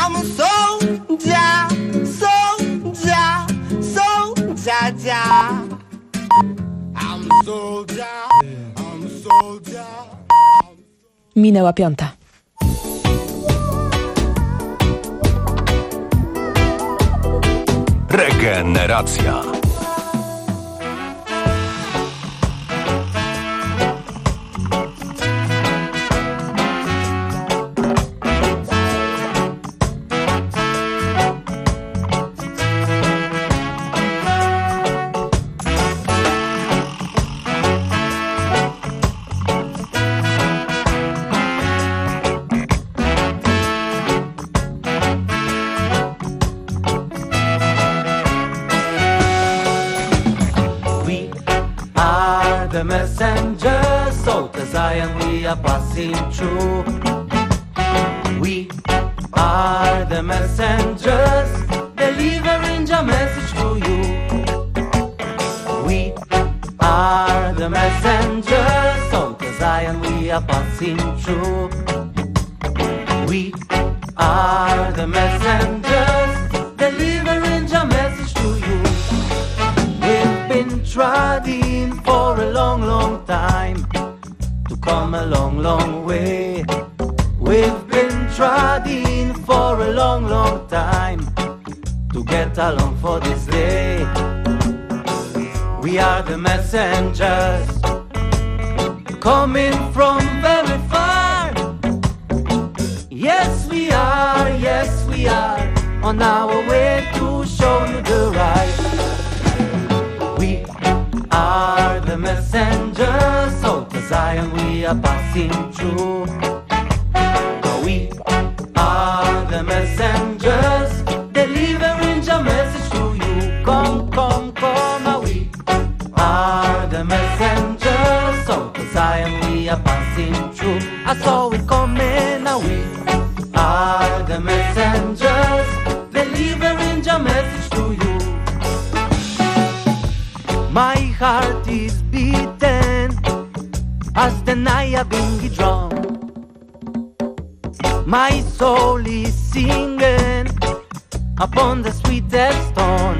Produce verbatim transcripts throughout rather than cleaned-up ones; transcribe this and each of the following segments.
I'm a soldier, soldier, soldier. I'm a soldier, I'm a soldier. Minęła piąta. Regeneracja. The messengers, so to Zion we are passing through. We are the messengers, delivering your message to you. We are the messengers, so to Zion we are passing through. We are the messengers, delivering your message to you. We've been trotting for a long, long time to come a long, long way. We've been trotting for a long, long time to get along for this day. We are the messengers coming from very far. Yes, we are, yes, we are on our way to show you the right. We are the messengers, so to Zion we are passing through. We are the messengers, delivering your message to you. Come, come, come, we are the messengers, so to Zion we are passing through. I saw it coming, now we are the messengers, delivering your message to you. My heart is beating as the Nayabingi drum. My soul is singing upon the sweetest stone.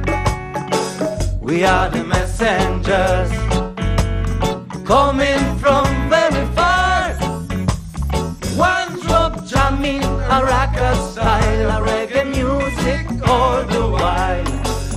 We are the messengers coming from very far. One drop jamming a rocker style, a reggae music all the while.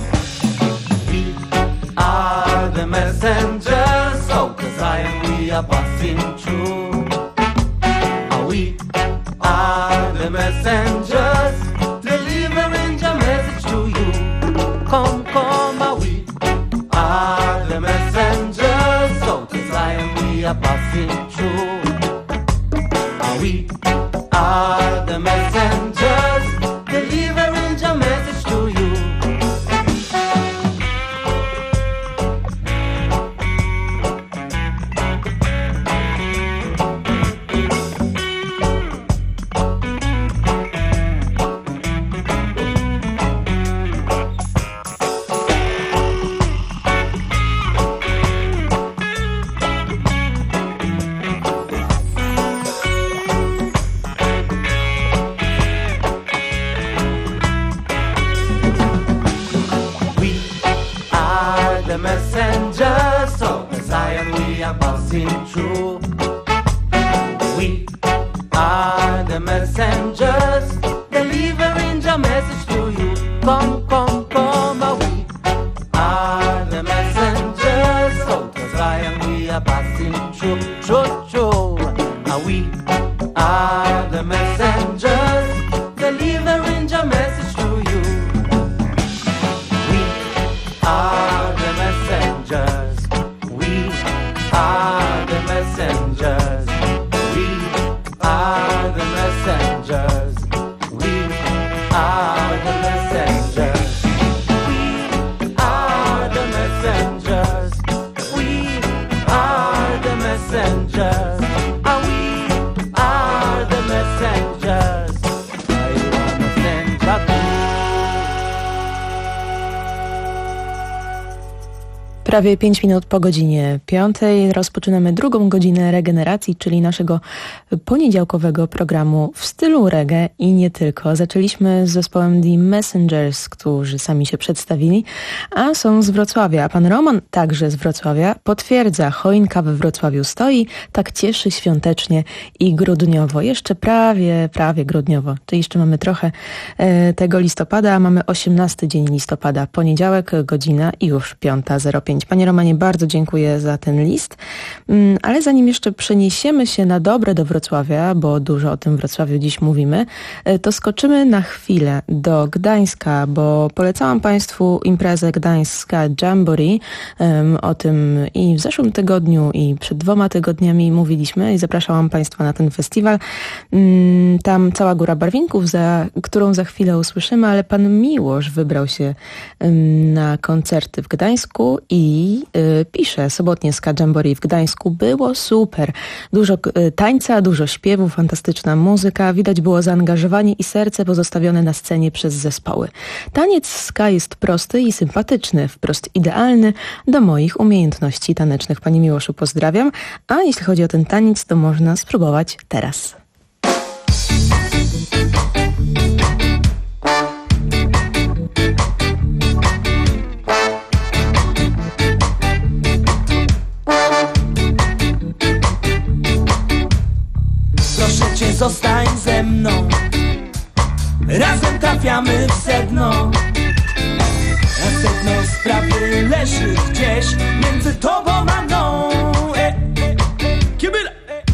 Are the messengers, so cause I and we are passing through. We are the messengers, delivering your message to you. Come, come, we are the messengers, so cause I and we are passing through. We are the messengers, delivering your message to you. The messengers, so as I and we are passing through. We are the messengers, delivering your message to you. Come, come, come, we are the messengers, so as I and we are passing through. True, true, we are the messengers, delivering your message to you. We are the messengers, we are the messengers, we are the messengers, we are the messengers. Prawie pięć minut po godzinie piątej rozpoczynamy drugą godzinę regeneracji, czyli naszego poniedziałkowego programu w stylu reggae i nie tylko. Zaczęliśmy z zespołem The Messengers, którzy sami się przedstawili, a są z Wrocławia. A pan Roman, także z Wrocławia, potwierdza, choinka we Wrocławiu stoi, tak cieszy świątecznie i grudniowo. Jeszcze prawie, prawie grudniowo. Czyli jeszcze mamy trochę e, tego listopada, a mamy osiemnasty dzień listopada, poniedziałek, godzina i już piąta zero pięć. Panie Romanie, bardzo dziękuję za ten list, ale zanim jeszcze przeniesiemy się na dobre do Wrocławia, bo dużo o tym Wrocławiu dziś mówimy, to skoczymy na chwilę do Gdańska, bo polecałam Państwu imprezę Gdańska Jamboree. O tym i w zeszłym tygodniu, i przed dwoma tygodniami mówiliśmy i zapraszałam Państwa na ten festiwal. Tam cała góra barwinków, za którą za chwilę usłyszymy, ale pan Miłosz wybrał się na koncerty w Gdańsku i y, pisze: sobotnie Ska Jamboree w Gdańsku było super. Dużo y, tańca, dużo śpiewu, fantastyczna muzyka. Widać było zaangażowanie i serce pozostawione na scenie przez zespoły. Taniec ska jest prosty i sympatyczny, wprost idealny do moich umiejętności tanecznych. Panie Miłoszu, pozdrawiam. A jeśli chodzi o ten taniec, to można spróbować teraz. Zostań ze mną, razem trafiamy w sedno. A sedno sprawy leży gdzieś między tobą a mną. e, e, Kibila.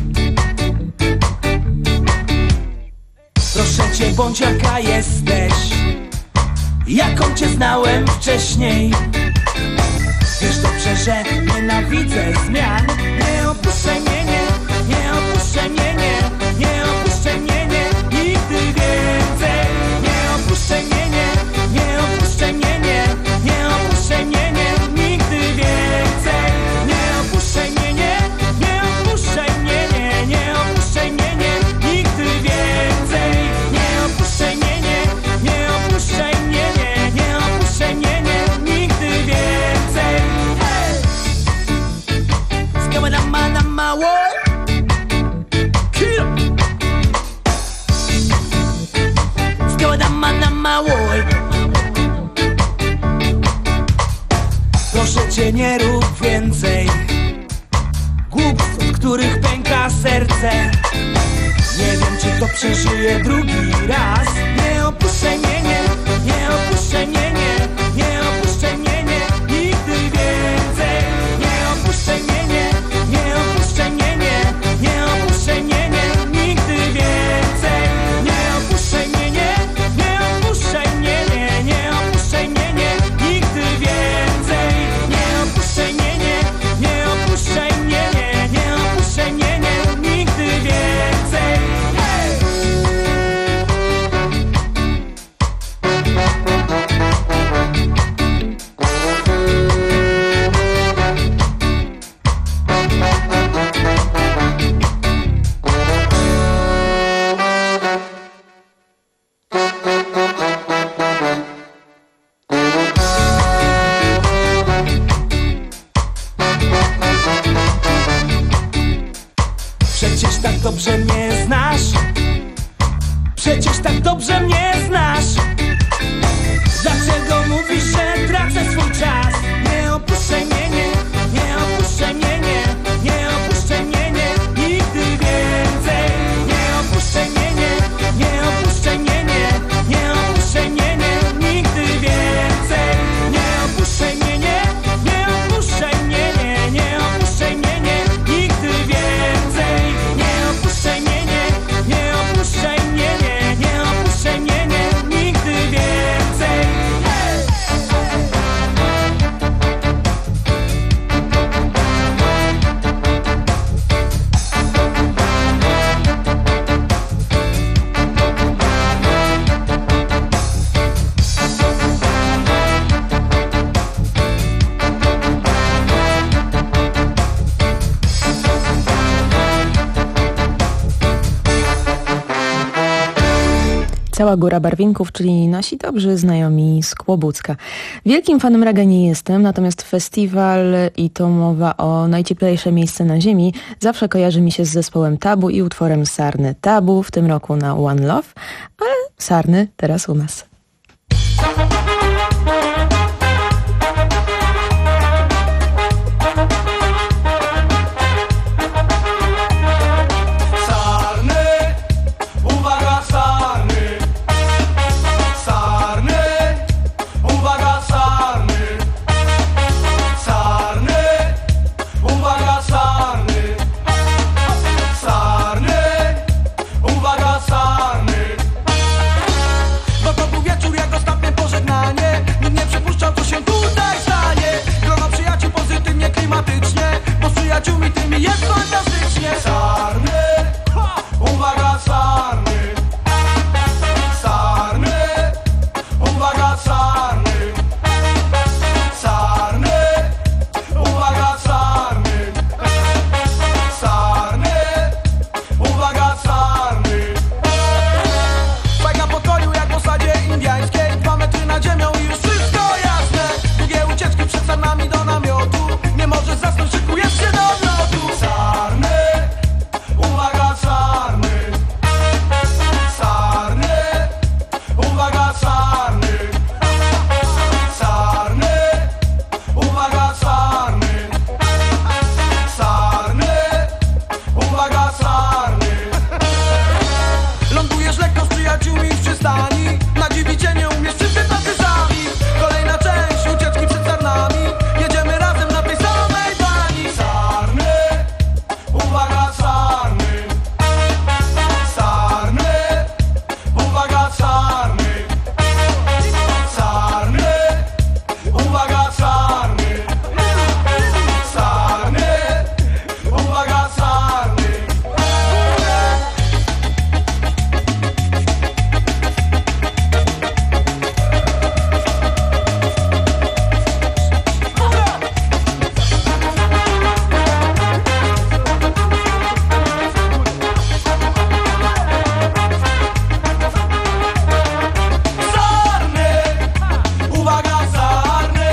Proszę cię, bądź jaka jesteś, jaką cię znałem wcześniej. Wiesz dobrze, że nienawidzę zmian. Nie opuszczaj mnie, nie, nie opuszczaj mnie, nie. Nie opuszczaj mnie, nie, nigdy więcej. Nie opuszczaj mnie, nie, nie opuszczaj mnie, nie. Nie opuszczaj mnie, nie, nigdy więcej. Nie opuszczaj mnie, nie, nie opuszczaj mnie, nie. Nie opuszczaj mnie, nie, nigdy więcej. Nie opuszczaj mnie, nie, nie opuszczaj mnie, nie. Nie opuszczaj mnie, nie, nigdy więcej. Hey! What's going on, man, on my wall? Proszę cię, nie rób więcej głupstw, od których pęka serce. Nie wiem, czy to przeżyję drugi raz. Nie opuszczaj mnie, nie, nie opuszczaj mnie, nie. Nie opuszczaj mnie, nie, nigdy więcej. Nie opuszczaj mnie, nie, nie opuszczaj mnie, nie. Nie opuszczaj mnie, nie, nigdy więcej. Nie opuszczaj mnie, nie, nie opuszczaj mnie, nie. Nie opuszczaj mnie, nie, nigdy więcej. Nie opuszczaj mnie, nie, nie opuszczaj mnie, nie. Nie opuszczaj mnie, nie, nigdy więcej. Hey! cała góra barwinków, czyli nasi dobrzy znajomi z Kłobucka. Wielkim fanem reggae nie jestem, natomiast festiwal i to mowa o najcieplejsze miejsce na ziemi zawsze kojarzy mi się z zespołem Tabu i utworem Sarny. Tabu w tym roku na One Love, ale Sarny teraz u nas. Jest fantastycznie. Sarny, uwaga, sarny. Sarny, uwaga, sarny. Sarny, uwaga, sarny. Sarny, uwaga, sarny. Bajka pokoju jak w osadzie indyjskiej. Dwa metry nad ziemią i już wszystko jasne. Długie ucieczki przed sarnami do namiotu. Nie możesz zasnąć, szykujesz się do odlotu. Sarny, uwaga, sarny. Sarny, uwaga, sarny. Sarny, uwaga, sarny. Sarny, uwaga, sarny. Lądujesz lekko z przyjaciółmi w przystani. Na dziwi cię nie umiesz przeczytać sami. Kolejna część ucieczki przed sarnami. Jedziemy razem na tej samej bani. Sarny, uwaga, sarny. Sarny, uwaga, sarny. Sarny, uwaga, sarny. Sarny, uwaga, sarny. Sarny, uwaga, sarny.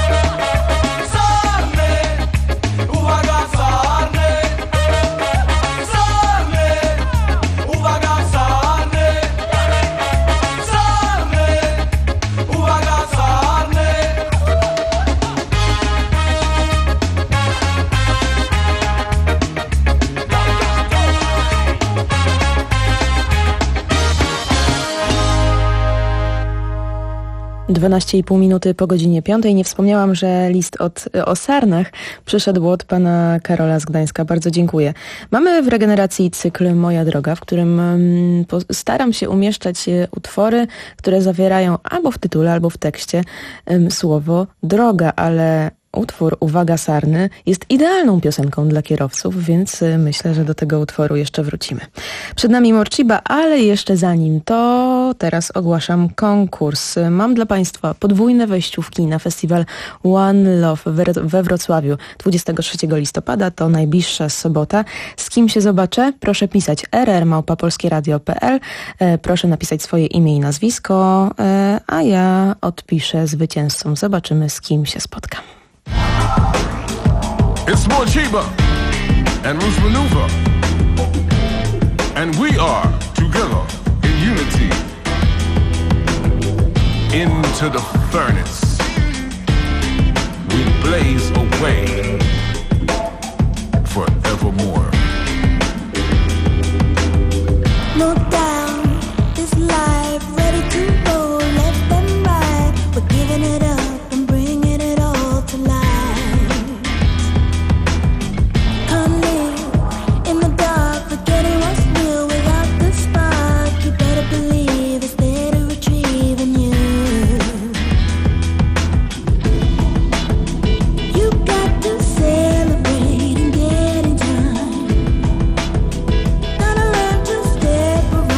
Sarny, uwaga, sarny. Sarny, uwaga, sarny. Sarny, uwaga, sarny. dwanaście i pół minuty po godzinie piątej. Nie wspomniałam, że list od, o sarnach przyszedł od pana Karola z Gdańska. Bardzo dziękuję. Mamy w regeneracji cykl Moja droga, w którym um, po, staram się umieszczać e, utwory, które zawierają albo w tytule, albo w tekście um, słowo droga, ale utwór Uwaga, sarny jest idealną piosenką dla kierowców, więc myślę, że do tego utworu jeszcze wrócimy. Przed nami Morciba, ale jeszcze zanim to teraz ogłaszam konkurs. Mam dla Państwa podwójne wejściówki na festiwal One Love we Wrocławiu dwudziestego trzeciego listopada, to najbliższa sobota. Z kim się zobaczę? Proszę pisać r r małpa polskie radio kropka p l, proszę napisać swoje imię i nazwisko, a ja odpiszę zwycięzcom. Zobaczymy, z kim się spotkam. It's Morchiba and Roots Maneuver, and we are together in unity into the furnace. We blaze away forevermore. No doubt, this life ready to go, left and right. We're giving it up and bringing it all to life. Can't live in the dark, forgetting what's real without the spark. You better believe it's there to retrieve in you. You got to celebrate and get in time. Gotta learn to step away.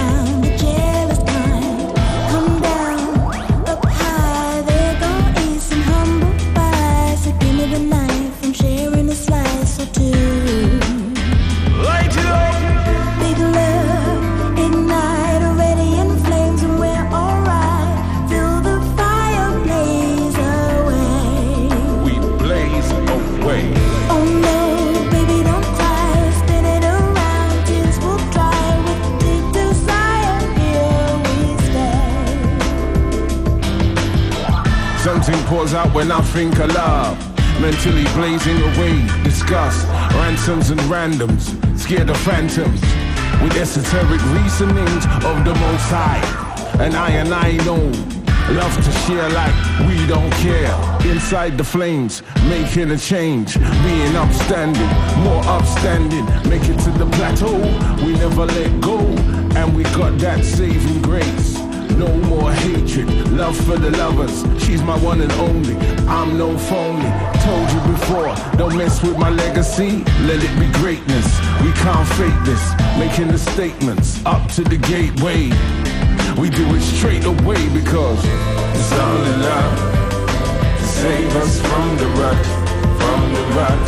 Something pours out when I think of love. Mentally blazing away, disgust, ransoms and randoms, scared of phantoms, with esoteric reasonings of the Most High. And I and I know, love to share like we don't care. Inside the flames, making a change, being upstanding, more upstanding. Make it to the plateau, we never let go, and we got that saving grace. No more hatred, love for the lovers. She's my one and only, I'm no phony. Told you before, don't mess with my legacy. Let it be greatness, we can't fake this. Making the statements, up to the gateway. We do it straight away because it's only love to save us from the rut, from the rut,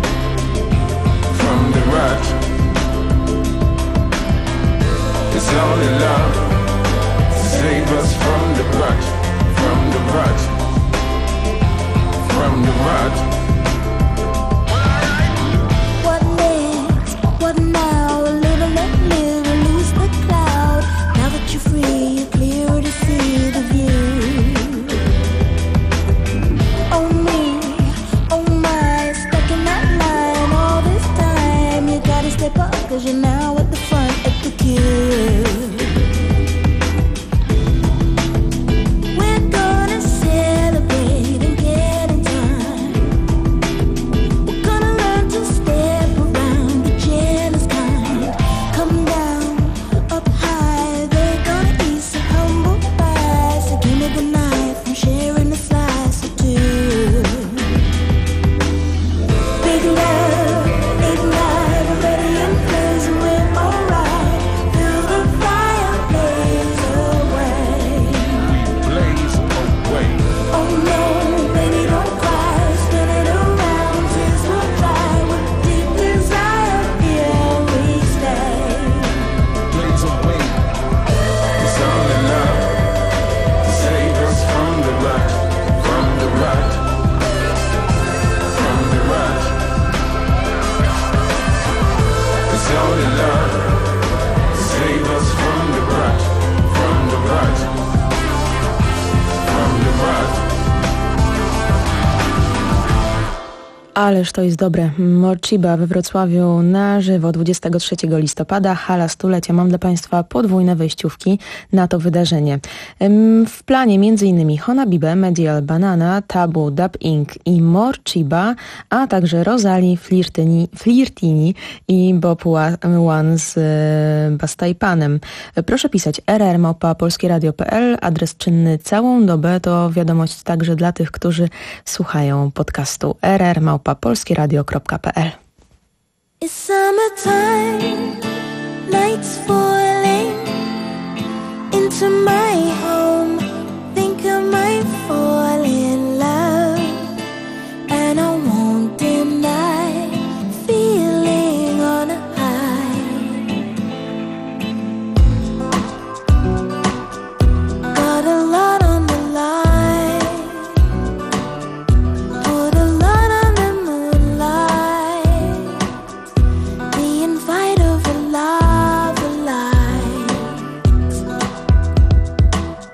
from the rut. It's only love to save us from the rut, from the rut, from the rut. What next? What now? Live and let live, release the cloud. Now that you're free, you're clearer to see the view. Oh me, oh my, stuck in that line all this time. You gotta step up, cause you're now at the front of the queue. Ależ to jest dobre. Morciba we Wrocławiu na żywo dwudziestego trzeciego listopada, hala stulecia. Mam dla Państwa podwójne wejściówki na to wydarzenie. W planie m.in. Honabibe, Medial Banana, Tabu, Dub Incorporated i Morciba, a także Rosalie, Flirtini, Flirtini i Bob One z Bastajpanem. Proszę pisać r r małpa polskieradio kropka p l, adres czynny całą dobę, to wiadomość także dla tych, którzy słuchają podcastu r r małpa polskieradio kropka p l. It's summertime, nights falling into my home. Think I might fall in love, and I won't deny feeling on a high. Got a lot on the line, put a lot on the moonlight, the invite of a love light.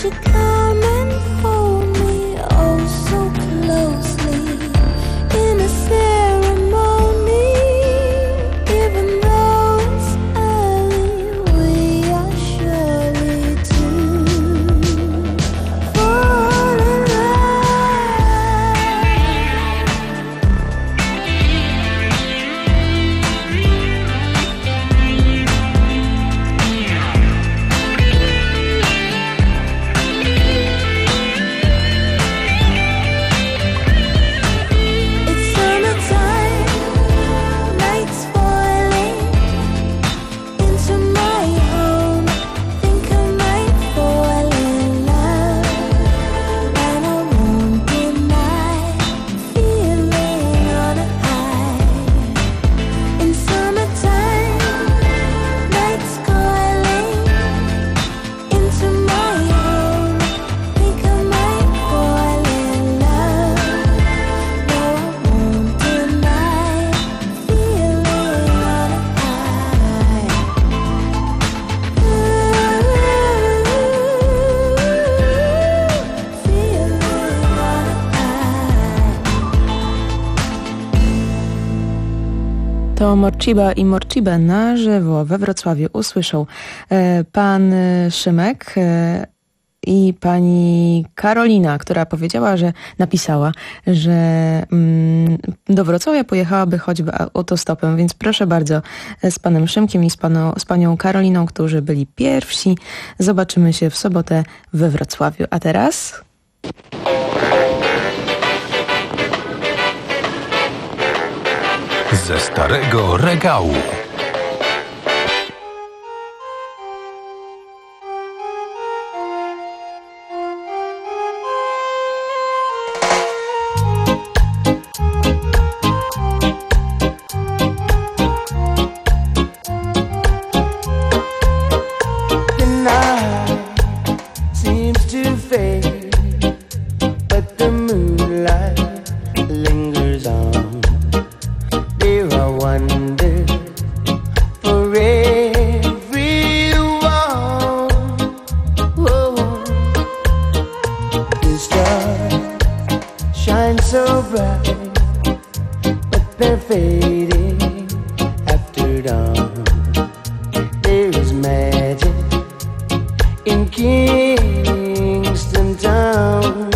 you come and hold me oh so closely in a ceremony? Even though it's early, we are surely to fall in It's summertime, nights falling into my home. Think I might fall in love, and I won't deny feeling on a high. In summertime, nights calling into my home. Think I might fall in love. No, I won't deny feeling on a high. Feeling on a high. To Morciba i Morcibę na żywo we Wrocławiu usłyszał e, pan e, Szymek e, i pani Karolina, która powiedziała, że napisała, że mm, do Wrocławia pojechałaby choćby autostopem, więc proszę bardzo, e, z panem Szymkiem i z, panu, z panią Karoliną, którzy byli pierwsi, zobaczymy się w sobotę we Wrocławiu. A teraz... Ze starego regału. The night seems to fade, but the moonlight lingers on. There are wonders for everyone. Oh, the stars shine so bright, but they're fading after dawn. There is magic in Kingston Town.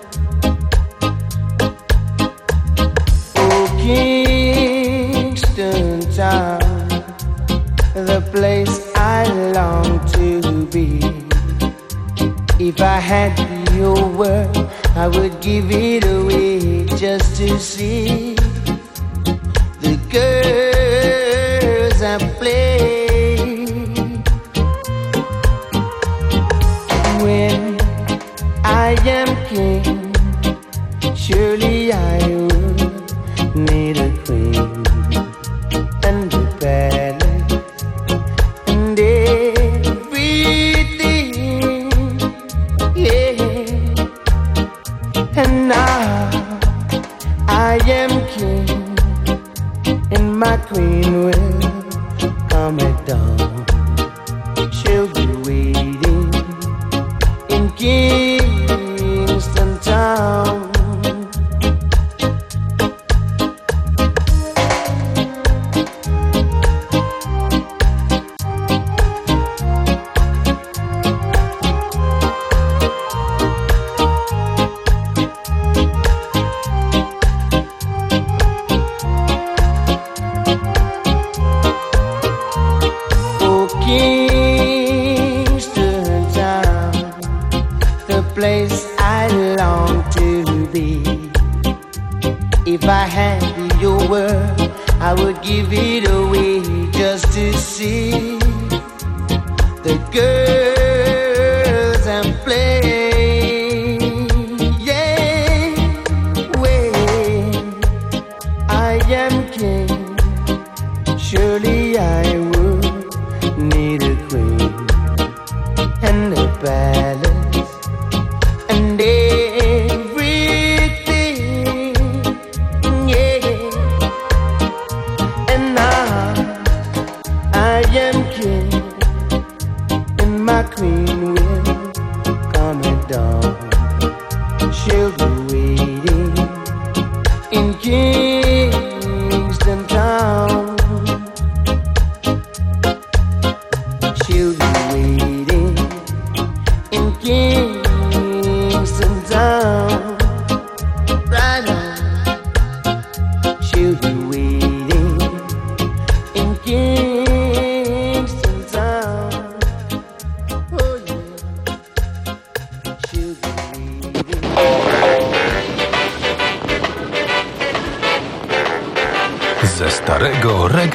Oh, Kingston Town, the place I long to be. If I had your word, I would give it away just to see the girls I play. When I am king, surely I would need a queen and a palace and everything, yeah. And now I am king, and my queen will come at dawn. She'll be waiting in Kingston Town. Oh, Kingston Town, the place I long to be. If I had your word, I would give it away just to see the girls I'm playing. Yeah, when I am king, surely I would need a queen and a palace and everything, yeah. And now I am king, and my queen will come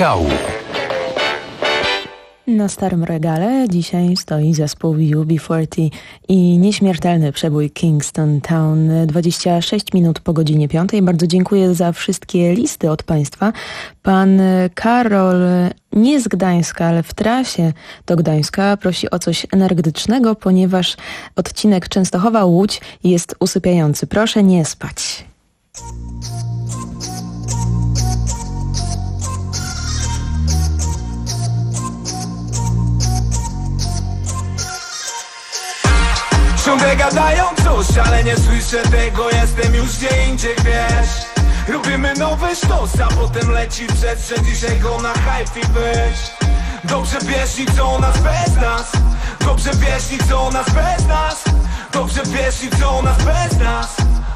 regału. Na starym regale dzisiaj stoi zespół U B czterdzieści i nieśmiertelny przebój Kingston Town. dwadzieścia sześć minut po godzinie piątej. Bardzo dziękuję za wszystkie listy od Państwa. Pan Karol, nie z Gdańska, ale w trasie do Gdańska, prosi o coś energetycznego, ponieważ odcinek Częstochowa-Łódź jest usypiający. Proszę nie spać. Ciągle gadają coś, ale nie słyszę tego. Jestem już gdzie indziej, wiesz. Robimy nowy sztos, a potem leci przestrzeń. Dzisiaj go na hype być. Dobrze wiesz nic o nas bez nas. Dobrze wiesz nic o nas bez nas. Dobrze wiesz nic o nas bez nas.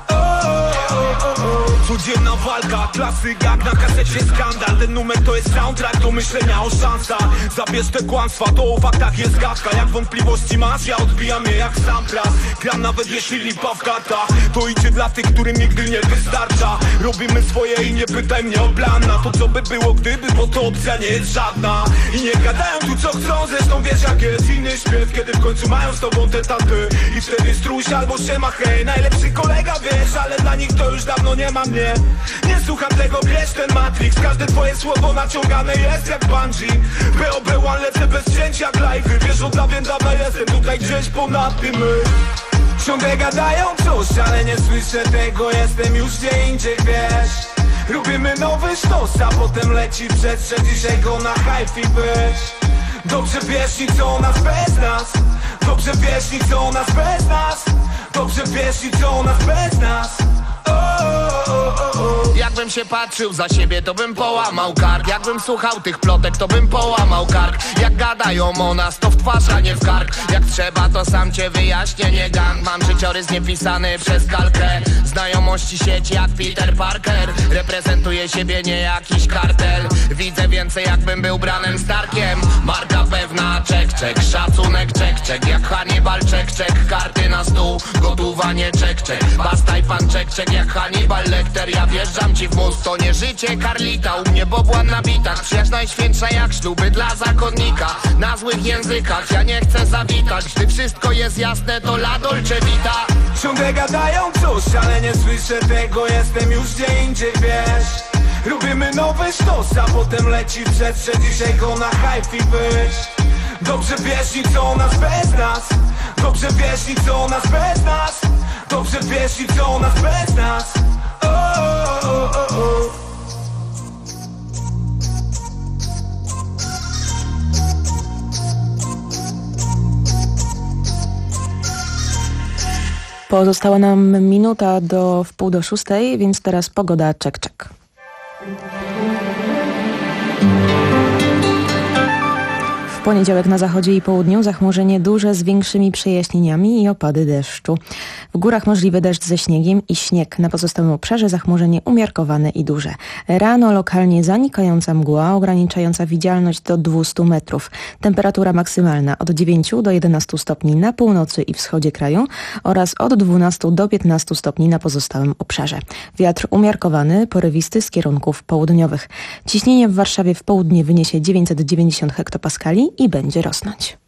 Codzienna walka, klasyk jak na kasecie skandal. Ten numer to jest soundtrack do myślenia o szansach. Zabierz te kłamstwa, to o faktach jest gadka. Jak wątpliwości masz, ja odbijam je jak sam raz. Gram nawet jeśli lipa w kartach. To idzie dla tych, którym nigdy nie wystarcza. Robimy swoje i nie pytaj mnie o plan na to, co by było gdyby, bo to opcja nie jest żadna. I nie gadają tu co chcą, zresztą wiesz jak jest inny śpiew. Kiedy w końcu mają z tobą te taty. I wtedy struś albo siema hej. Najlepszy kolega wiesz, ale dla nich to już dawno nie ma mnie. Nie słucham tego, wiesz ten Matrix. Każde twoje słowo naciągane jest jak bungee. B O B jeden lecę bez cięć jak live'y. Wiesz od dawien dawna jestem tutaj gdzieś ponad tym. Ciągle gadają coś, ale nie słyszę tego. Jestem już gdzie indziej, wiesz. Robimy nowy sztos, a potem leci przestrzeń. Dzisiaj go na hype być. Dobrze wiesz nic o nas bez nas. Dobrze wiesz nic o nas bez nas. Dobrze wiesz nic o nas bez nas. Jakbym się patrzył za siebie, to bym połamał kark. Jakbym słuchał tych plotek, to bym połamał kark. Jak gadają o nas, to w twarz, a nie w kark. Jak trzeba, to sam cię wyjaśnię, nie gang. Mam życiorys niepisany przez kalkę. Znajomości sieci jak Peter Parker. Reprezentuję siebie, nie jakiś kartel. Widzę więcej, jakbym był Branem Starkiem. Marka pewna, czek, czek. Szacunek, czek, czek. Jak Hannibal, czek, czek. Karty na stół, gotowanie, czek, czek. Bastaj pan, czek, czek. Jak Hannibal Lecter, ja wjeżdżam ci w mózg. To nie życie Carlita, u mnie bobłan na bitach. Przyjaźń najświętsza jak śluby dla zakonnika. Na złych językach, ja nie chcę zawitać. Gdy wszystko jest jasne, to la dolce vita. Ciągle gadają coś, ale nie słyszę tego. Jestem już gdzie indziej, wiesz. Robimy nowy sztos, a potem leci przestrzeń. Dzisiaj go na hype być. Dobrze wiesz nic o nas bez nas. Dobrze wiesz nic o nas bez nas. Dobrze wiesz nic o nas bez nas. Oh, oh, oh, oh. Pozostała nam minuta do wpół do szóstej, więc teraz pogoda czek czek. W poniedziałek na zachodzie i południu zachmurzenie duże z większymi przejaśnieniami i opady deszczu. W górach możliwy deszcz ze śniegiem i śnieg. Na pozostałym obszarze zachmurzenie umiarkowane i duże. Rano lokalnie zanikająca mgła ograniczająca widzialność do dwieście metrów. Temperatura maksymalna od dziewięciu do jedenastu stopni na północy i wschodzie kraju oraz od dwunastu do piętnastu stopni na pozostałym obszarze. Wiatr umiarkowany, porywisty z kierunków południowych. Ciśnienie w Warszawie w południe wyniesie dziewięćset dziewięćdziesiąt hektopaskali i będzie rosnąć.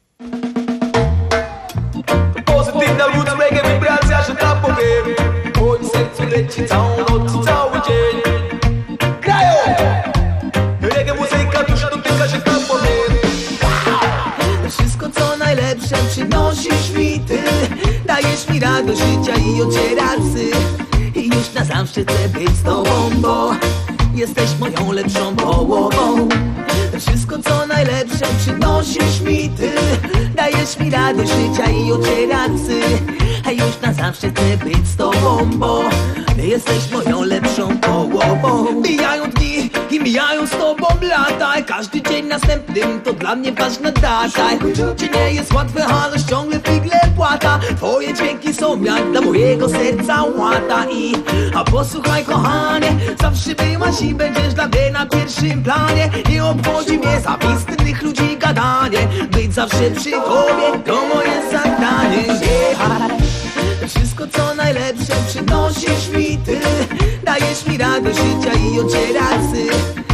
Pozytywna roots reggae wibracja, że tam powiem. W moim sercu leci całą noc i cały dzień. Grają! Reggae muzyka już dotyka, że tam powiem. Wszystko co najlepsze przynosisz mi ty. Dajesz mi radość życia i ocieracy. I już na zawsze chcę być z tobą, bo jesteś moją lepszą połową. Wszystko co najlepsze przynosisz mi ty. Dajesz mi radość życia i ocieracy. A już na zawsze chcę być z tobą, bo jesteś moją lepszą połową. Mijają dni i mijają z tobą lata. Każdy dzień następnym to dla mnie ważna data. Życie nie jest łatwe, ale ciągle figle płata. Twoje dźwięki są jak dla mojego serca łata. I a posłuchaj kochanie, zawsze byłaś i będziesz dla mnie na pierwszym planie. Nie obchodzi mnie zawist innych ludzi gadanie. Być zawsze przy tobie to moje zadanie. Yeah. Wszystko co najlepsze przynosisz mi ty. Dajesz mi radość życia i ocieracy. I już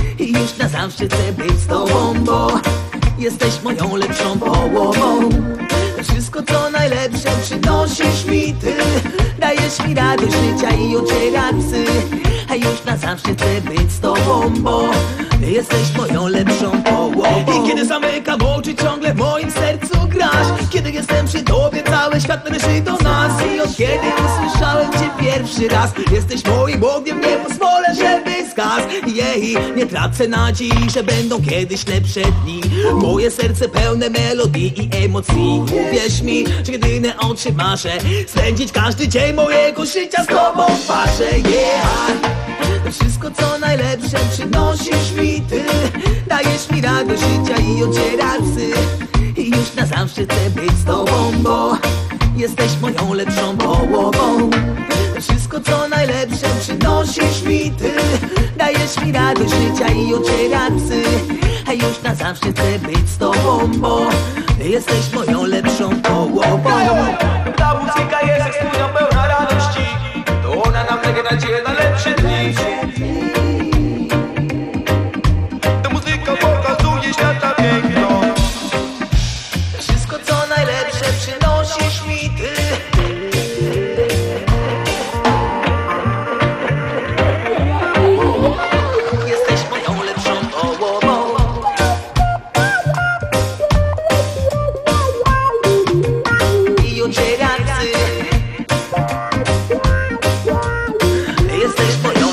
już na zawsze chcę być z tobą, bo jesteś moją lepszą połową. Wszystko co najlepsze przynosisz mi ty. Dajesz mi radość życia i ociera psy. A już na zawsze chcę być z tobą, bo ty jesteś moją lepszą połową. I kiedy zamykam oczy, ciągle w moim sercu grasz. Kiedy jestem przy tobie, cały świat należy do nas. I od kiedy usłyszałem cię pierwszy raz, jesteś moim ogniem, nie pozwolę, żeby zgasł. Jej, nie tracę nadziei, że będą kiedyś lepsze dni. Moje serce pełne melodii i emocji. Uwierz mi, że jedyne oczy marzę spędzić każdy dzień mojego życia z tobą w parze. Yeah. Wszystko co najlepsze przynosisz mi ty. Dajesz mi radość życia i ociera psy. I już na zawsze chcę być z tobą, bo jesteś moją lepszą połową. Wszystko co najlepsze przynosisz mi ty. Dajesz mi radość życia i ociera psy. A już na zawsze chcę być z tobą, bo jesteś moją lepszą połową. Ta muzyka jest jak studnia pełna radości. To ona nam daje nadzieję na lepsze dni. Ta muzyka pokazuje świata piękno. Wszystko co najlepsze przynosisz mi ty. Jesteś moją lepszą połową. I ociera psy. Jesteś moją.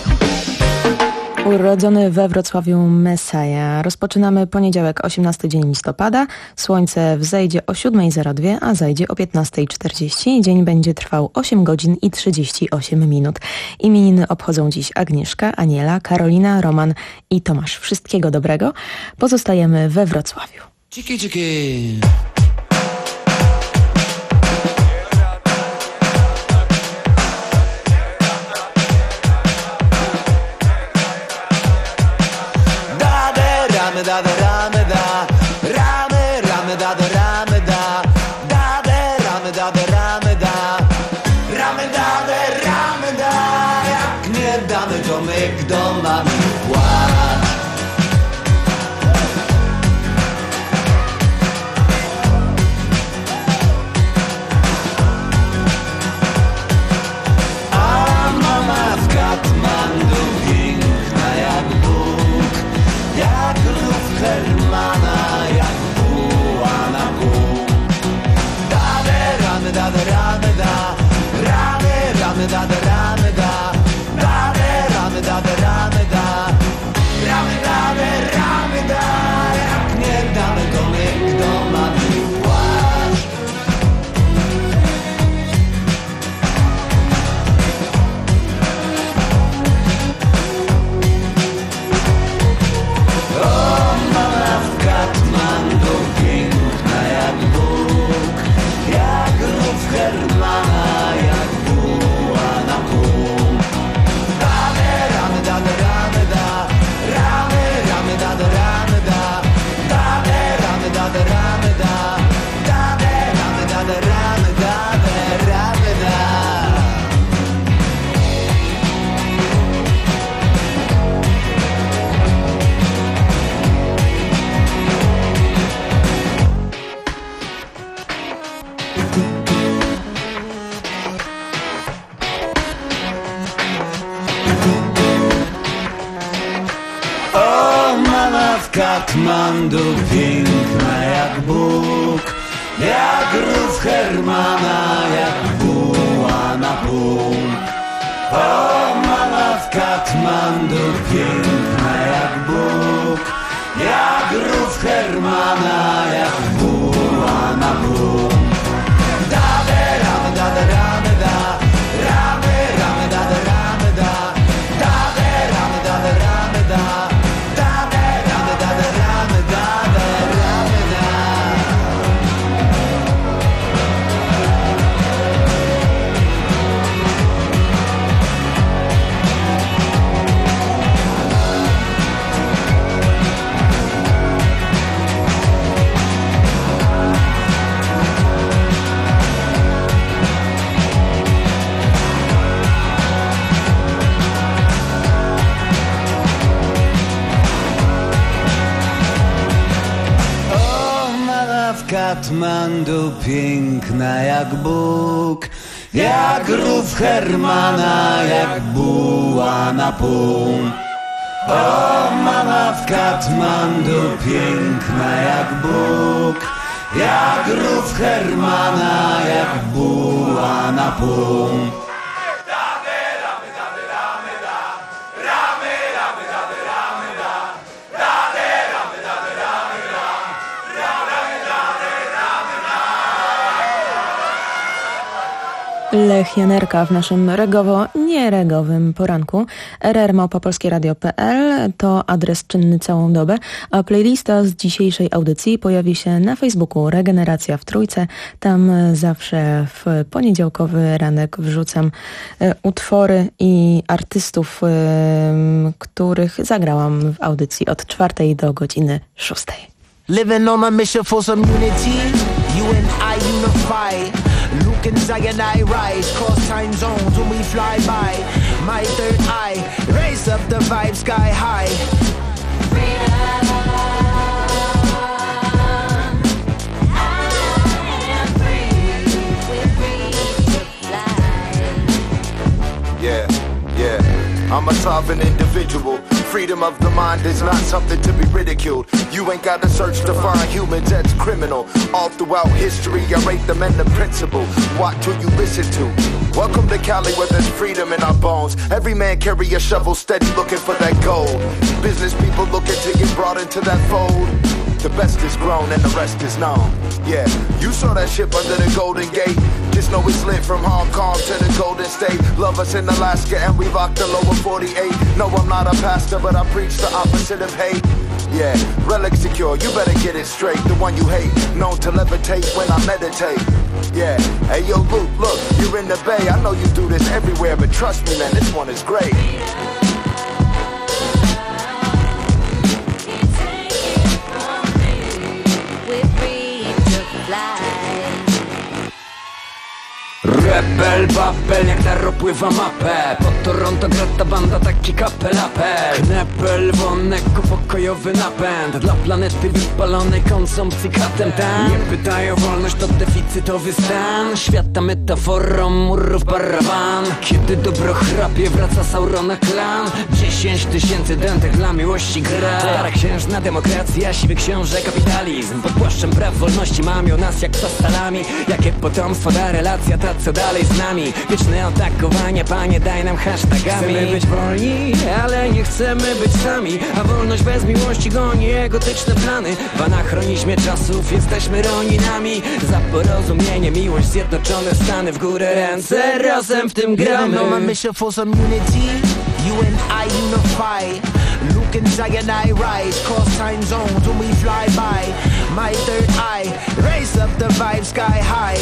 Urodzony we Wrocławiu Messiah. Rozpoczynamy poniedziałek, osiemnasty dzień listopada. Słońce wzejdzie o siódma zero dwa, a zajdzie o piętnasta czterdzieści. Dzień będzie trwał osiem godzin i trzydzieści osiem minut. Imieniny obchodzą dziś Agnieszka, Aniela, Karolina, Roman i Tomasz. Wszystkiego dobrego. Pozostajemy we Wrocławiu. Ciki, ciki. Da da ramy da, ramy, ramy da da ramy da, da da ramy da da ramy da, ramy da da ramy da. Jak nie damy to my kto mamy płacz. A mama w Katmandu piękna jak Bóg, jak rów Hermana, jak buła na pół. Dane ramy, dane ramy, da, ramy, ramy, dane ramy, da, dane ramy, dane ramy, da, ramy, dane ramy, da. Jak nie damy to my kto mamy płacz. O mama w Katmandu piękna jak Bóg, jak rów Hermana, jak buła na pół. Dane ramy, dane ramy, da, ramy, ramy, dane ramy, da, dane ramy, dane ramy, da, dane ramy, dane ramy, dane ramy, da. O mama w Katmandu piękna jak Bóg, jak rów Hermana, jak buła na pół. O mama w Katmandu piękna jak Bóg, jak rów Hermana, jak buła na pół. Dane ramy, dane ramy, da, ramy, ramy, dane ramy, da, dane ramy, dane ramy, da, dane ramy, dane ramy, dane ramy, da. w Katmandu piękna jak Bóg, jak rów Hermana, jak buła na pół. O, mama w Katmandu piękna jak Bóg, jak rów Hermana, jak buła na pół. Lech Janerka w naszym regowo-nieregowym poranku. r r małpa polskie radio kropka p l to adres czynny całą dobę, a playlista z dzisiejszej audycji pojawi się na Facebooku Regeneracja w Trójce. Tam zawsze w poniedziałkowy ranek wrzucam e, utwory i artystów, e, których zagrałam w audycji od czwartej do godziny szóstej. Living on a mission for some unity, you and I unify. Luke and Zion I rise, cross time zones when we fly by. My third eye, raise up the vibe sky high. Freedom, I am free, we're free to fly. Yeah, yeah, I'm a sovereign individual. Freedom of the mind is not something to be ridiculed. You ain't gotta search to find humans that's criminal. All throughout history, I rate them in the principle. What do you listen to? Welcome to Cali where there's freedom in our bones. Every man carry a shovel steady looking for that gold. Business people looking to get brought into that fold. The best is grown and the rest is known. Yeah, you saw that ship under the Golden Gate. Just know it's lit from Hong Kong to the Golden State. Love us in Alaska and we rock the lower forty-eight. No, I'm not a pastor, but I preach the opposite of hate. Yeah, relic secure, you better get it straight. The one you hate, known to levitate when I meditate. Yeah, hey yo Luke, look, you're in the Bay. I know you do this everywhere, but trust me man, this one is great. Rebel, babel, jak Darro pływa mapę. Pod Toronto gra ta banda taki kapelapel. Knepel, wonek, pokojowy napęd. Dla planety wypalonej konsumpcji katem tam. Nie pytaj o wolność, to deficytowy stan. Świata metaforą murów parawan. Kiedy dobro chrapie, wraca Saurona klan. Dziesięć tysięcy dętek dla miłości gra. Stara księżna demokracja, siwy książę kapitalizm. Pod płaszczem praw wolności mamią nas jak psa stalami. Jakie potomstwo da relacja, ta co dalej z nami. Wieczne atakowanie, panie daj nam hashtagami. Chcemy być wolni, ale nie chcemy być sami. A wolność bez miłości goni egotyczne plany. W anachronizmie czasów jesteśmy roninami. Za porozumienie, miłość, zjednoczone Stany. W górę ręce, razem w tym gramy. Living on a mission for some unity, you and I unify. Luke and Zion I rise, cross time zones when we fly by. My third eye, raise up the vibe sky high.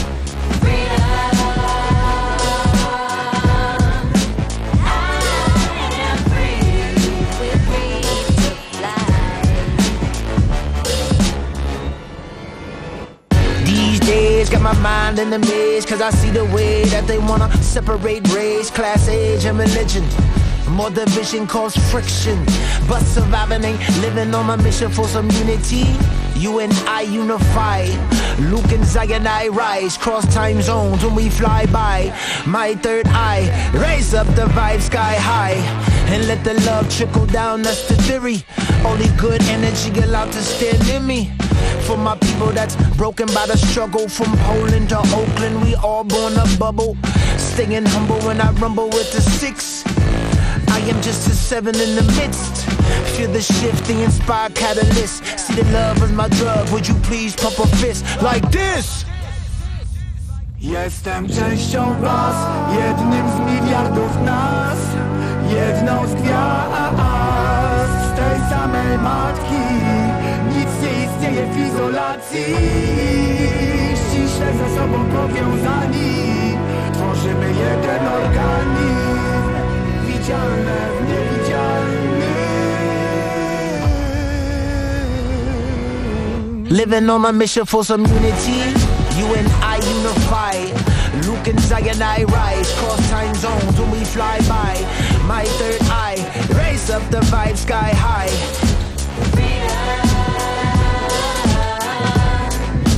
Got my mind in the maze, cause I see the way that they wanna separate race, class, age, and religion. More division cause friction, but surviving ain't living on my mission for some unity. You and I unify. Luke and Zion I rise, cross time zones when we fly by. My third eye, raise up the vibe sky high. And let the love trickle down, that's the theory. Only good energy allowed to stand in me. For my people that's broken by the struggle. From Poland to Oakland, we all born a bubble. Staying humble when I rumble with the six. I am just a seven in the midst. Feel the shift, the inspired catalyst. See the love is my drug, would you please pump a fist like this? Jestem częścią was, jednym z miliardów nas. Jedną z gwiazd z tej samej matki. Nic nie istnieje w izolacji. Ściśle ze sobą powiązani. Tworzymy jeden organizm. Widzialne w niewidzialnym. Living on my mission for some unity. You and I unify. Luke and Zion I rise, cross time zones when we fly by. My third eye, raise up the vibe sky high.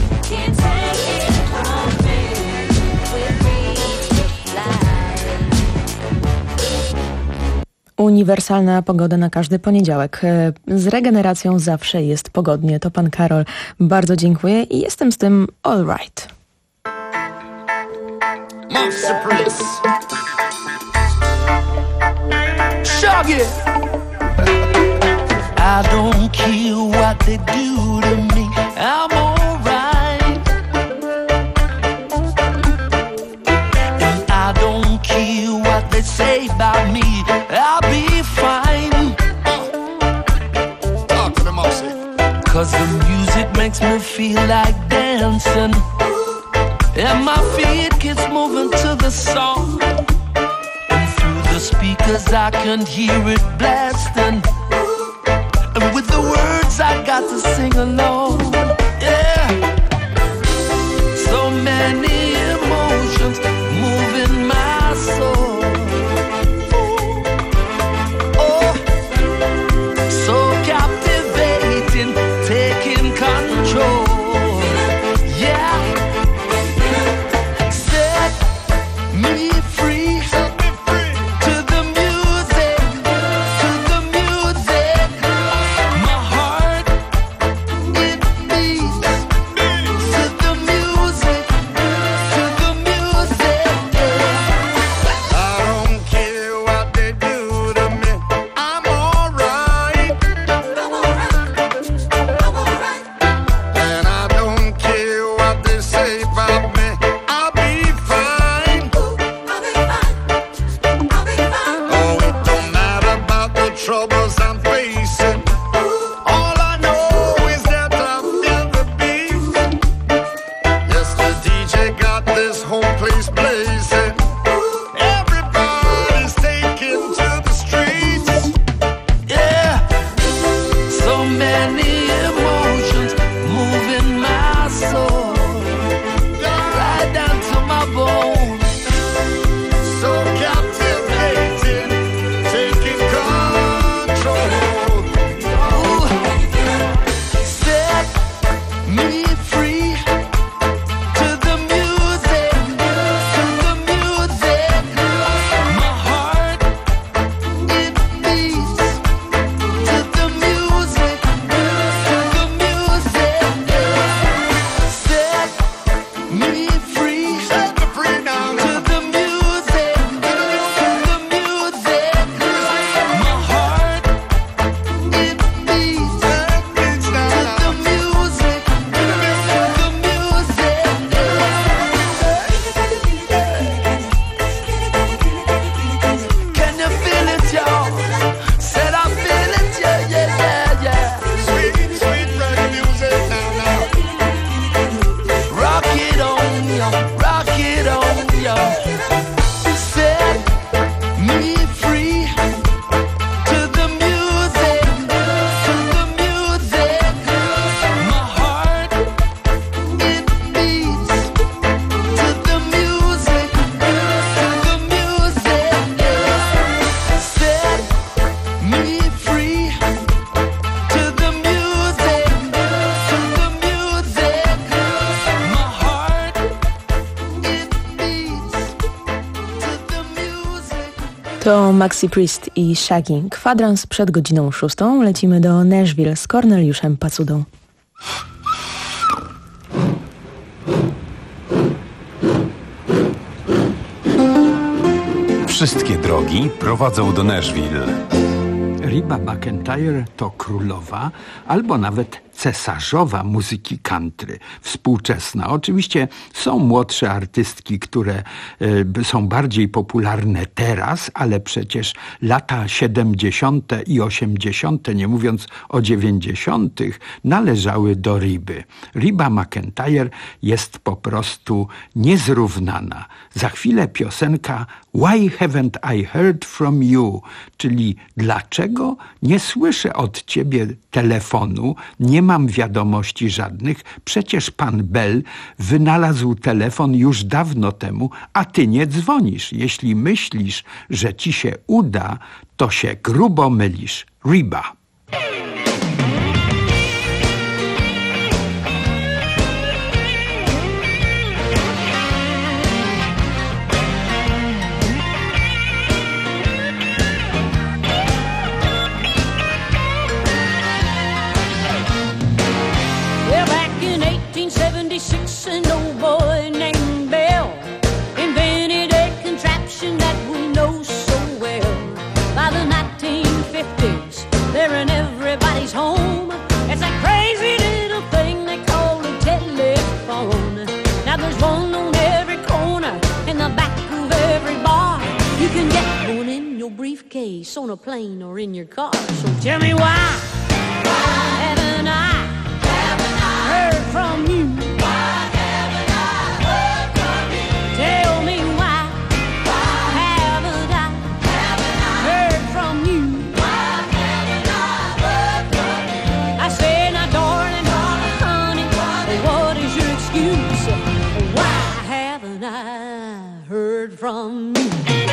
uniwersalna pogoda na każdy poniedziałek. Z regeneracją zawsze jest pogodnie. To pan Karol. Bardzo dziękuję i jestem z tym all right. Shaggy! I don't care what they do to me, I'm alright. And I don't care what they say about me, I'll be fine. Talk to them all, say. Cause the music makes me feel like dancing, and my feet keeps moving to the song. And through the speakers I can hear it blasting, and with the words I got to sing along. Yeah. So many emotions moving my soul. Oh, so captivating, taking control. Yeah. Set me free. To the music, to the music. My heart, it beats. To the music, to the music. I don't care what they do to me, I'm alright. And I don't care what they say about me, I'll be fine. Oh, it don't matter about the troubles I'm facing. All I know is that I feel the beat. Yes, the D J got this whole place blazing. Everybody's taking to the streets. Yeah. So many emotions moving my soul, right down to my bones. So captivating, taking control. Ooh. Set me free. To the music, to the music. My heart, it beats. To the music, to the music. Set me free. Set me free now. To the music, to the music. My heart, it beats. It's now, To now. the music, to the music. Can you feel it, y'all? Said I feel it, yeah, yeah, yeah, yeah. Sweet, sweet reggae music now, now. Rock it on, yo, rock it on, yo. Set me free. To the music, to the music. My heart, it beats. To the music, to the music. Set me free. To the music, to the music. My heart, it beats. To the music. To Maxi Priest i Shaggy. Kwadrans przed godziną szóstą. Lecimy do Nashville z Korneliuszem Pacudą. Wszystkie drogi prowadzą do Nashville. Reba McEntire to królowa albo nawet cesarzowa muzyki country, współczesna. Oczywiście są młodsze artystki, które y, są bardziej popularne teraz, ale przecież lata siedemdziesiąte i osiemdziesiąte, nie mówiąc o dziewięćdziesiątych, należały do Reby. Reba McEntire jest po prostu niezrównana. Za chwilę piosenka Why haven't I heard from you? Czyli dlaczego nie słyszę od ciebie telefonu, nie mam wiadomości żadnych, przecież pan Bell wynalazł telefon już dawno temu, a ty nie dzwonisz. Jeśli myślisz, że ci się uda, to się grubo mylisz. Reba. back in eighteen seventy-six, an old boy named Bill invented a contraption that we know so well. By the nineteen fifties, they're in everybody's home. It's that crazy little thing they call a telephone. Now there's one on every corner, in the back of every bar. You can get one in your briefcase, on a plane, or in your car. So tell me why, why haven't I, haven't I heard from you? Why haven't I heard from you? Tell me why, why haven't I, haven't I heard from you? Why haven't I heard from you? I say, now darling, darling, honey, honey, what is your excuse? Why haven't I heard from you?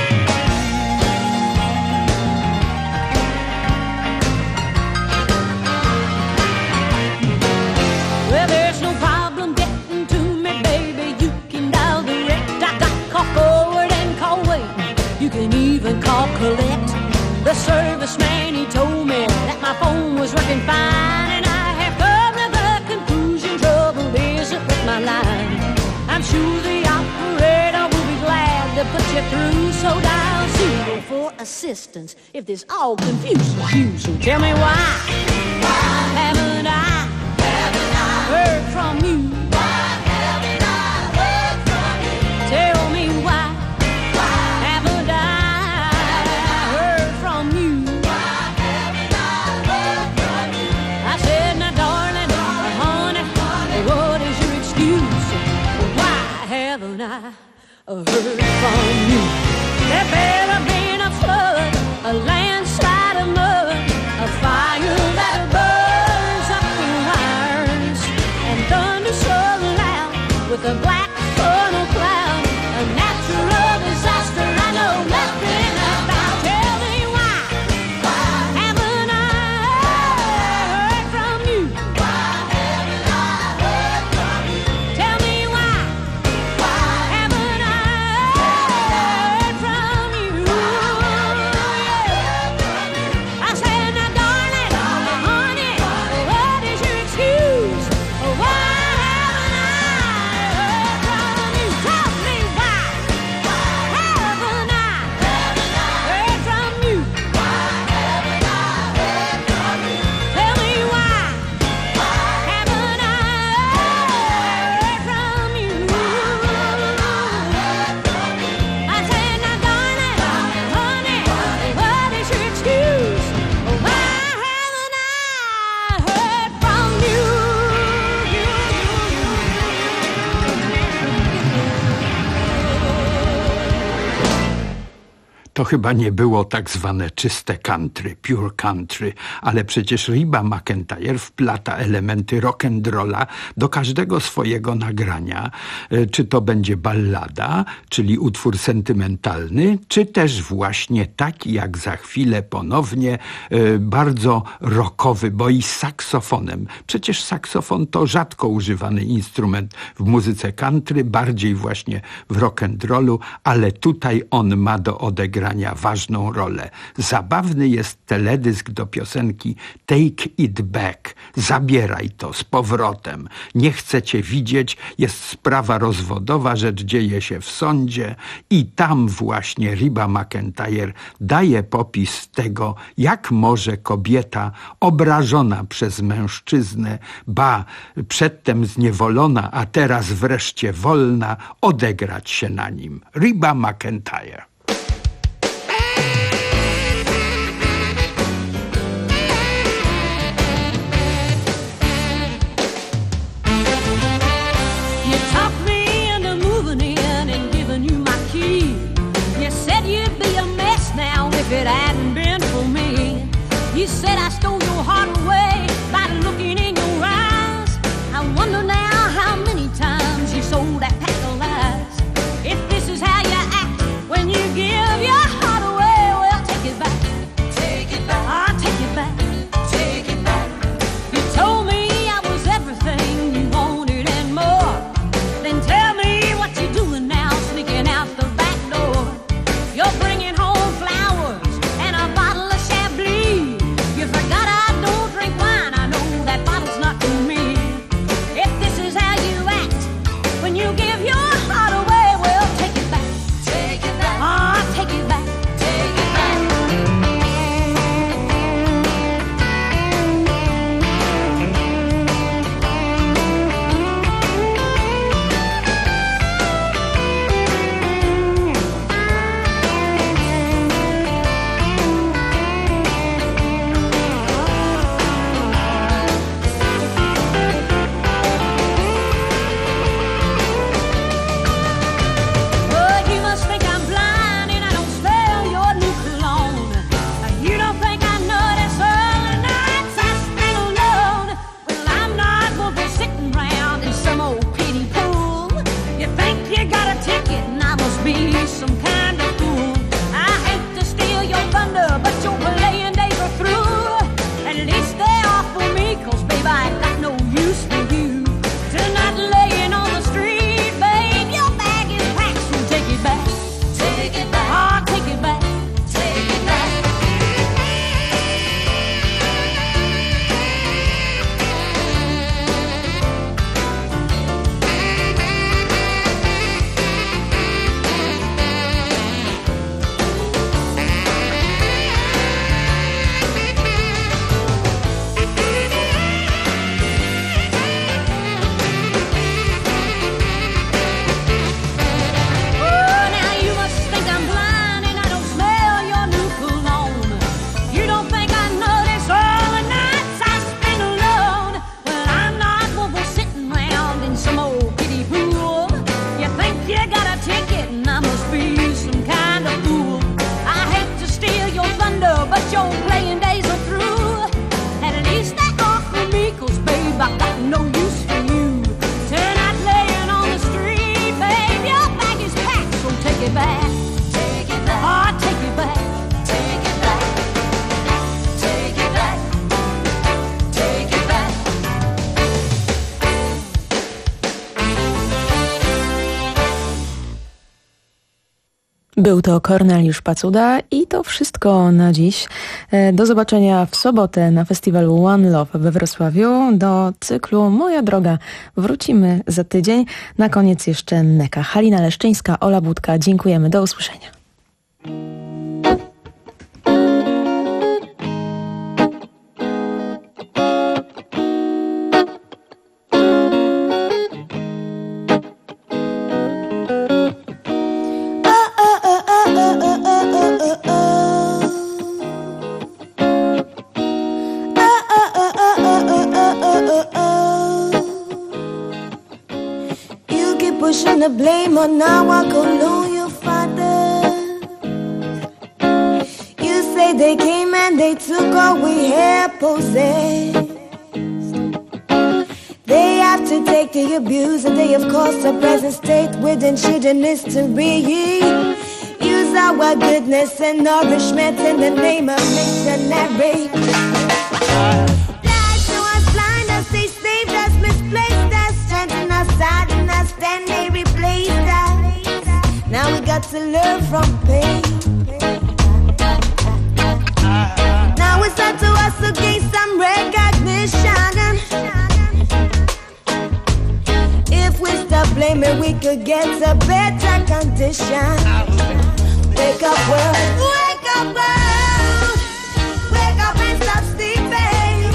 Well, there's no problem getting to me, baby. You can dial direct. I got call forward and call wait. You can even call collect. The serviceman, he told me that my phone was working fine, and I have come to the conclusion trouble isn't with my line. I'm sure the operator will be glad to put you through, so dial zero for assistance if this all confuses you. So tell me why, why haven't I, haven't I heard from you? Why haven't I heard from you? Tell me why, why haven't I heard from you? Why haven't I heard from you? I said, now darling, darling, honey, honey, what is your excuse? Why haven't I heard from you? There better been a flood, a landslide of mud, a fire that burns up the wires, and thunder so loud with a black funnel cloud, a natural disaster I know nothing about. Tell me why, why haven't I heard from you? Why haven't I heard from you? Tell me why, why haven't I heard from you? I said, now darling, honey, what is your excuse? Why haven't I heard from you? Tell me why, why haven't I heard from you? Why haven't I heard from you? Tell me why, why haven't I heard from you? I said, now darling, honey, what is your excuse? Why haven't I heard from you? To chyba nie było tak zwane czyste country, pure country, ale przecież Reba McEntire wplata elementy rock'n'rolla do każdego swojego nagrania. E, Czy to będzie ballada, czyli utwór sentymentalny, czy też właśnie taki jak za chwilę ponownie e, bardzo rockowy, bo i z saksofonem. Przecież saksofon to rzadko używany instrument w muzyce country, bardziej właśnie w rock'n'rollu, ale tutaj on ma do odegrania ważną rolę. Zabawny jest teledysk do piosenki Take It Back. Zabieraj to z powrotem. Nie chcę cię widzieć. Jest sprawa rozwodowa, rzecz dzieje się w sądzie i tam właśnie Reba McEntire daje popis tego, jak może kobieta obrażona przez mężczyznę, ba, przedtem zniewolona, a teraz wreszcie wolna, odegrać się na nim. Reba McEntire. You talked me into moving in and giving you my key. You said you'd be a mess now if it hadn't been for me. You said I stole your heart away by looking in your eyes. I wonder now how many times you sold that pack of lies. If this is how you act when you give your heart away, well, take it back. Take it back. I'll take it back. Take it back. You told me I was everything you wanted and more. Then tell me what you're doing now, sneaking out the back door. You're bringing home flowers and a bottle of Chablis. You forgot I Był to Korneliusz Pacuda i to wszystko na dziś. Do zobaczenia w sobotę na festiwalu One Love we Wrocławiu. Do cyklu Moja Droga wrócimy za tydzień. Na koniec jeszcze Neka. Halina Leszczyńska, Ola Budka. Dziękujemy. Do usłyszenia. Pushing the blame on now I go know your father. You say they came and they took all we had possessed. They have to take the abuse and they of course a present state within children history. Use our goodness and nourishment in the name of missionary. Lies to us, blind us, they saved us, misplaced us, strengthened us, saddened us, then they replaced us. Now we got to learn from pain. Now it's up to us to gain some recognition. If we stop blaming, we could get a better condition. Wake up world, wake up world, wake up and stop sleeping.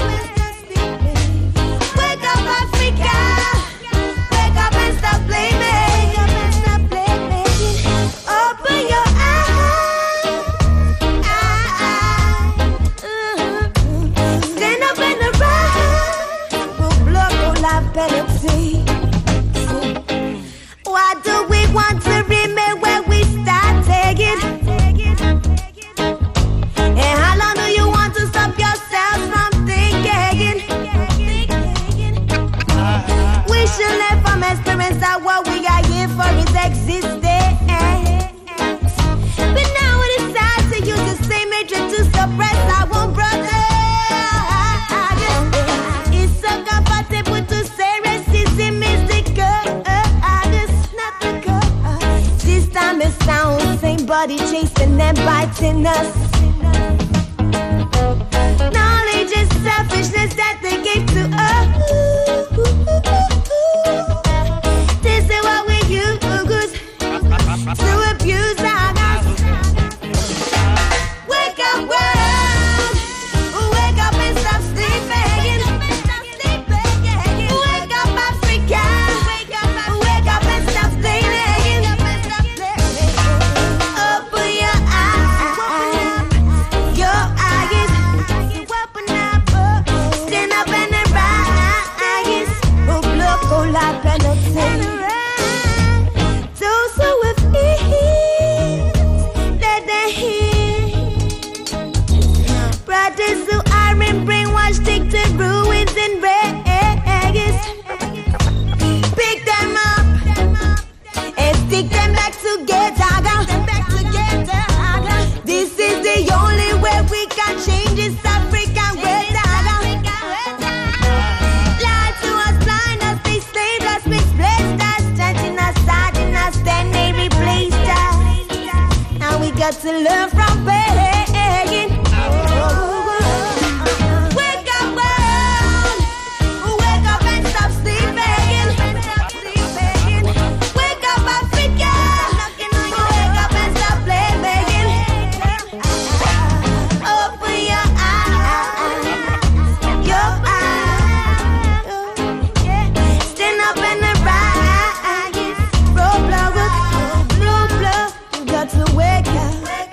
Wake up Africa, wake up and stop blaming. Open your eyes, stand up in the rise. We'll block all our penalty. Why do we want to remain where we started? And how long do you want to stop yourselves from thinking? We should learn from experience that what we are here for is existence. But now we decide to use the same hatred to suppress our own brother. It's so comfortable to say racism is the good. This time it's sound, same body chasing and biting us. Knowledge is selfishness that they gave to us. This is what we use to abuse us. Wake up world, wake up and stop sleeping. Wake up Africa, wake up and stop sleeping. Open your eyes, your eyes. Open up, stand up and rise. Oh, block all our penalty. Those who have ears, let them hear. Brothers who are in brainwashed, take to ruins and rags. Pick them up and stick them back together. This is the only way we can change this African weather. Lie to us, blind us, they slaved us, misplaced us, strengthened us, saddened us, then they replaced us. Now we got to learn from pain. Wake up world, wake up and stop sleeping. Wake up Africa, wake up and stop blaming. Open your eyes, your eyes. Stand up and rise. Blue blood, blue blood, you got to wake up.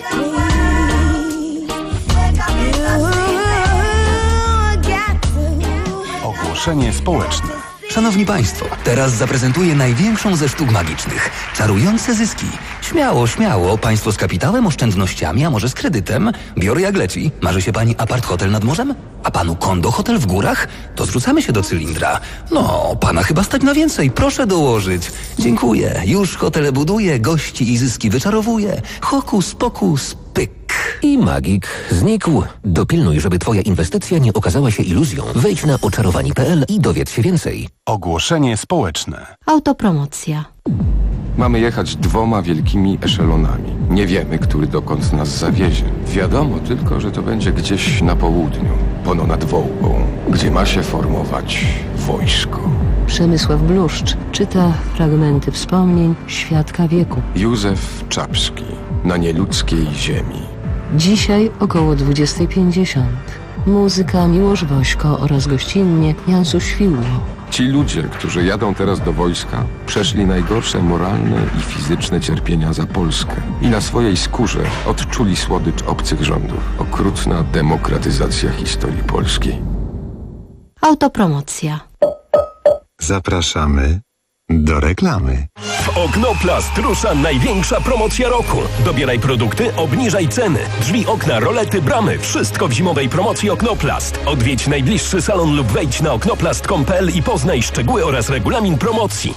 Ogłoszenie społeczne. Szanowni Państwo, teraz zaprezentuję największą ze sztuk magicznych. Czarujące zyski. Śmiało, śmiało. Państwo z kapitałem, oszczędnościami, a może z kredytem? Biorę jak leci. Marzy się Pani apart hotel nad morzem? A Panu kondo hotel w górach? To zrzucamy się do cylindra. No, Pana chyba stać na więcej. Proszę dołożyć. Dziękuję. Już hotele buduję, gości i zyski wyczarowuję. Hokus pokus, pyk. I magik znikł. Dopilnuj, żeby Twoja inwestycja nie okazała się iluzją. Wejdź na oczarowani kropka p l i dowiedz się więcej. Ogłoszenie społeczne. Autopromocja. Mamy jechać dwoma wielkimi eszelonami. Nie wiemy, który dokąd nas zawiezie. Wiadomo tylko, że to będzie gdzieś na południu, pono nad Wołgą, gdzie ma się formować wojsko. Przemysław Bluszcz czyta fragmenty wspomnień świadka wieku. Józef Czapski, na nieludzkiej ziemi. Dzisiaj około dwudziesta pięćdziesiąt. Muzyka Miłosz Wośko oraz gościnnie Jansu Świłło. Ci ludzie, którzy jadą teraz do wojska, przeszli najgorsze moralne i fizyczne cierpienia za Polskę i na swojej skórze odczuli słodycz obcych rządów. Okrutna demokratyzacja historii polskiej. Autopromocja. Zapraszamy do reklamy. W Oknoplast rusza największa promocja roku. Dobieraj produkty, obniżaj ceny. Drzwi, okna, rolety, bramy. Wszystko w zimowej promocji Oknoplast. Odwiedź najbliższy salon lub wejdź na oknoplast kropka com kropka pe el i poznaj szczegóły oraz regulamin promocji.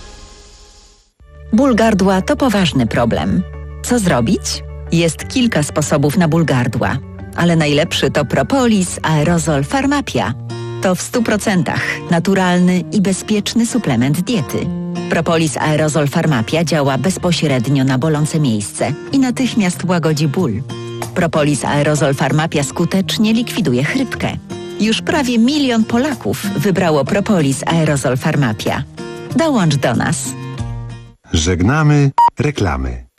Ból gardła to poważny problem. Co zrobić? Jest kilka sposobów na ból gardła, ale najlepszy to Propolis Aerozol Pharmapia. To w stu procentach naturalny i bezpieczny suplement diety. Propolis Aerozol Pharmapia działa bezpośrednio na bolące miejsce i natychmiast łagodzi ból. Propolis Aerozol Pharmapia skutecznie likwiduje chrypkę. Już prawie milion Polaków wybrało Propolis Aerozol Pharmapia. Dołącz do nas. Żegnamy reklamy.